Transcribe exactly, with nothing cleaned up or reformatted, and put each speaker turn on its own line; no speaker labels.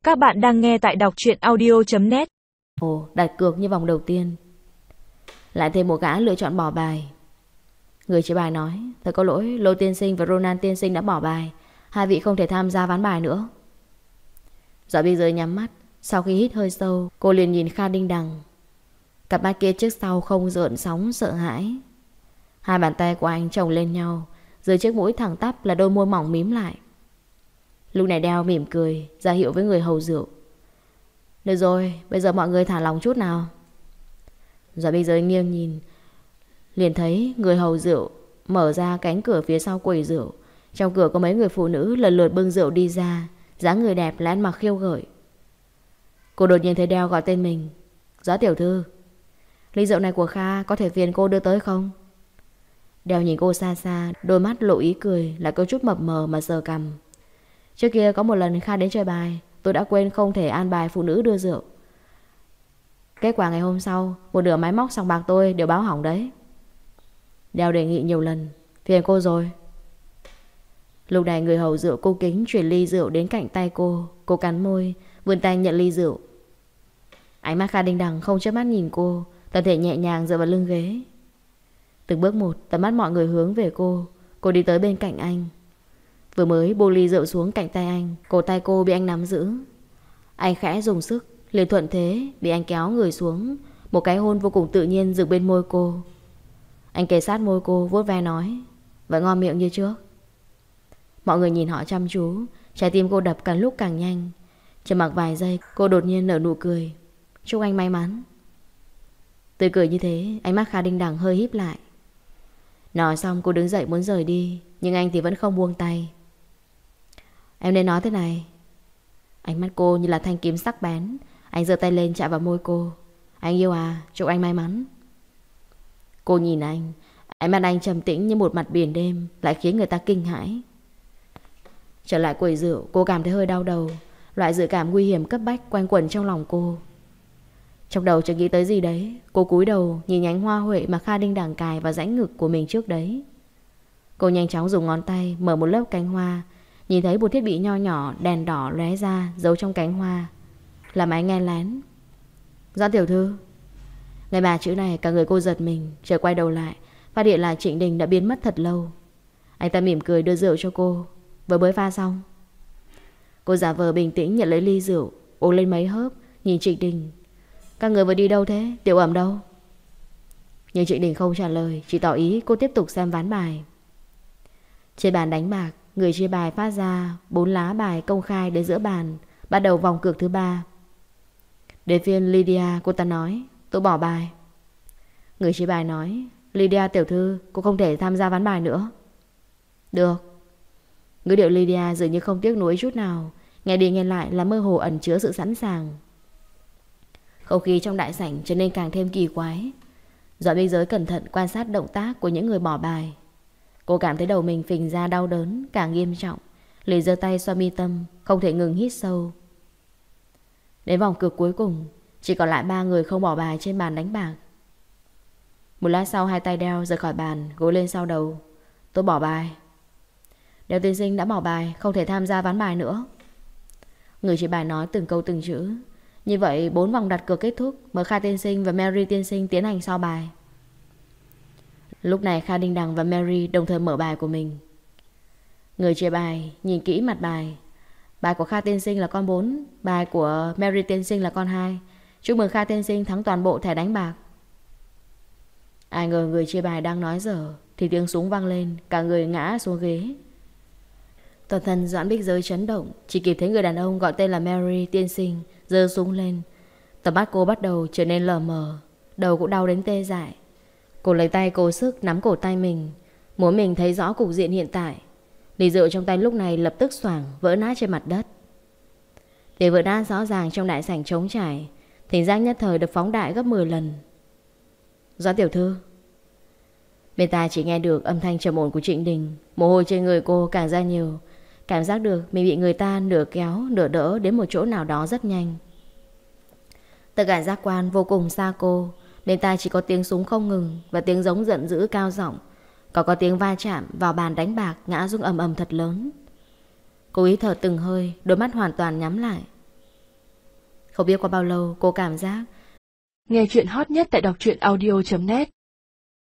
Các bạn đang nghe tại đọc truyện audio chấm net.
Ồ, đặt cược như vòng đầu tiên. Lại thêm một gã lựa chọn bỏ bài. Người chế bài nói: thật có lỗi, Lô tiên sinh và Ronan tiên sinh đã bỏ bài. Hai vị không thể tham gia ván bài nữa. Giỏi bây giờ nhắm mắt. Sau khi hít hơi sâu, cô liền nhìn Kha Đinh Đằng. Cặp mắt kia trước sau không gợn sóng sợ hãi. Hai bàn tay của anh chồng lên nhau, dưới chiếc mũi thẳng tắp là đôi môi mỏng mím lại. Lúc này Đeo mỉm cười, ra hiệu với người hầu rượu. Được rồi, bây giờ mọi người thả lòng chút nào. Rồi bây giờ nghiêng nhìn, liền thấy người hầu rượu mở ra cánh cửa phía sau quầy rượu. Trong cửa có mấy người phụ nữ lần lượt bưng rượu đi ra, dáng người đẹp lại ăn mặc khiêu gợi. Cô đột nhiên thấy Đeo gọi tên mình. Doãn tiểu thư, ly rượu này của Kha có thể phiền cô đưa tới không? Đeo nhìn cô xa xa, đôi mắt lộ ý cười, lại có chút mập mờ mà sờ cằm. Trước kia có một lần Kha đến chơi bài, tôi đã quên không thể an bài phụ nữ đưa rượu. Kết quả ngày hôm sau, một nửa máy móc sòng bạc tôi đều báo hỏng đấy. Đeo đề nghị nhiều lần. Phiền cô rồi. Lúc này người hầu rượu cung kính chuyển ly rượu đến cạnh tay cô. Cô cắn môi, vươn tay nhận ly rượu. Ánh mắt Kha Đinh Đằng không chớp mắt nhìn cô, thân thể nhẹ nhàng dựa vào lưng ghế. Từng bước một, tầm mắt mọi người hướng về cô. Cô đi tới bên cạnh anh. Vừa mới buông ly rượu xuống cạnh tay anh, cổ tay cô bị anh nắm giữ. Anh khẽ dùng sức, liền thuận thế bị anh kéo người xuống. Một cái hôn vô cùng tự nhiên dừng bên môi cô. Anh kề sát môi cô, vuốt ve nói: vẫn ngon miệng như trước. Mọi người nhìn họ chăm chú. Trái tim cô đập càng lúc càng nhanh. Chỉ mặc vài giây, cô đột nhiên nở nụ cười. Chúc anh may mắn. Tươi cười như thế, ánh mắt Kha Đinh Đằng hơi híp lại. Nói xong cô đứng dậy muốn rời đi, nhưng anh thì vẫn không buông tay. Em nên nói thế này. Ánh mắt cô như là thanh kiếm sắc bén. Anh giơ tay lên chạm vào môi cô. Anh yêu à, chúc anh may mắn. Cô nhìn anh, ánh mắt anh trầm tĩnh như một mặt biển đêm, lại khiến người ta kinh hãi. Trở lại quầy rượu, cô cảm thấy hơi đau đầu. Loại dự cảm nguy hiểm cấp bách quanh quẩn trong lòng cô. Trong đầu chợt nghĩ tới gì đấy. Cô cúi đầu nhìn nhánh hoa huệ mà Kha Đinh Đằng cài vào rãnh ngực của mình trước đấy. Cô nhanh chóng dùng ngón tay mở một lớp cánh hoa. Nhìn thấy một thiết bị nho nhỏ đèn đỏ lóe ra giấu trong cánh hoa. Là máy nghe lén. Doãn tiểu thư. Nghe bà chữ này cả người cô giật mình. Chợt quay đầu lại, phát hiện là Trịnh Đình đã biến mất thật lâu. Anh ta mỉm cười đưa rượu cho cô. Vừa mới pha xong. Cô giả vờ bình tĩnh nhận lấy ly rượu, uống lên mấy hớp, nhìn Trịnh Đình. Các người vừa đi đâu thế? Tiểu Ẩm đâu? Nhưng Trịnh Đình không trả lời, chỉ tỏ ý cô tiếp tục xem ván bài. Trên bàn đánh bạc, người chia bài phát ra bốn lá bài công khai đến giữa bàn. Bắt đầu vòng cược thứ ba. Đến phiên Lydia, cô ta nói: tôi bỏ bài. Người chia bài nói: Lydia tiểu thư, cô không thể tham gia ván bài nữa. Được. Ngữ điệu Lydia dường như không tiếc nuối chút nào. Nghe đi nghe lại là mơ hồ ẩn chứa sự sẵn sàng. Không khí trong đại sảnh trở nên càng thêm kỳ quái. Doãn Biên Giới cẩn thận quan sát động tác của những người bỏ bài. Cô cảm thấy đầu mình phình ra đau đớn càng nghiêm trọng, liền giơ tay xoa mi tâm, không thể ngừng hít sâu. Đến vòng cược cuối cùng, chỉ còn lại ba người không bỏ bài trên bàn đánh bạc. Một lát sau, hai tay Đeo rời khỏi bàn, gối lên sau đầu. Tôi bỏ bài. Đeo tiên sinh đã bỏ bài, không thể tham gia ván bài nữa. Người chỉ bài nói từng câu từng chữ. Như vậy bốn vòng đặt cược kết thúc, mời Kha tiên sinh và Mary tiên sinh tiến hành so bài. Lúc này Kha Đinh Đằng và Mary đồng thời mở bài của mình. Người chia bài nhìn kỹ mặt bài. Bài của Kha tiên sinh là con bốn, bài của Mary tiên sinh là con hai. Chúc mừng Kha tiên sinh thắng toàn bộ thẻ đánh bạc. Ai ngờ người chia bài đang nói dở thì tiếng súng vang lên, cả người ngã xuống ghế. Toàn thân Doãn Bích Giới chấn động, chỉ kịp thấy người đàn ông gọi tên là Mary tiên sinh giơ súng lên. Tầm mắt cô bắt đầu trở nên lờ mờ, đầu cũng đau đến tê dại. Cô lấy tay cố sức nắm cổ tay mình, muốn mình thấy rõ cục diện hiện tại. Ly rượu trong tay lúc này lập tức xoảng vỡ nát trên mặt đất. Tiếng vỡ nát rõ ràng trong đại sảnh trống trải, thính giác nhất thời được phóng đại gấp mười lần. Doãn tiểu thư. Bên tai chỉ nghe được âm thanh trầm ổn của Trịnh Đình. Mồ hôi trên người cô càng ra nhiều. Cảm giác được mình bị người ta nửa kéo nửa đỡ đến một chỗ nào đó rất nhanh. Tất cả giác quan vô cùng xa cô. Bên tai chỉ có tiếng súng không ngừng và tiếng giống giận dữ cao giọng. Còn có tiếng va chạm vào bàn đánh bạc ngã rung ầm ầm thật lớn. Cô ý thở từng hơi, đôi mắt hoàn toàn nhắm lại. Không biết qua bao lâu cô cảm giác
Nghe chuyện hot nhất tại đọc truyện audio chấm net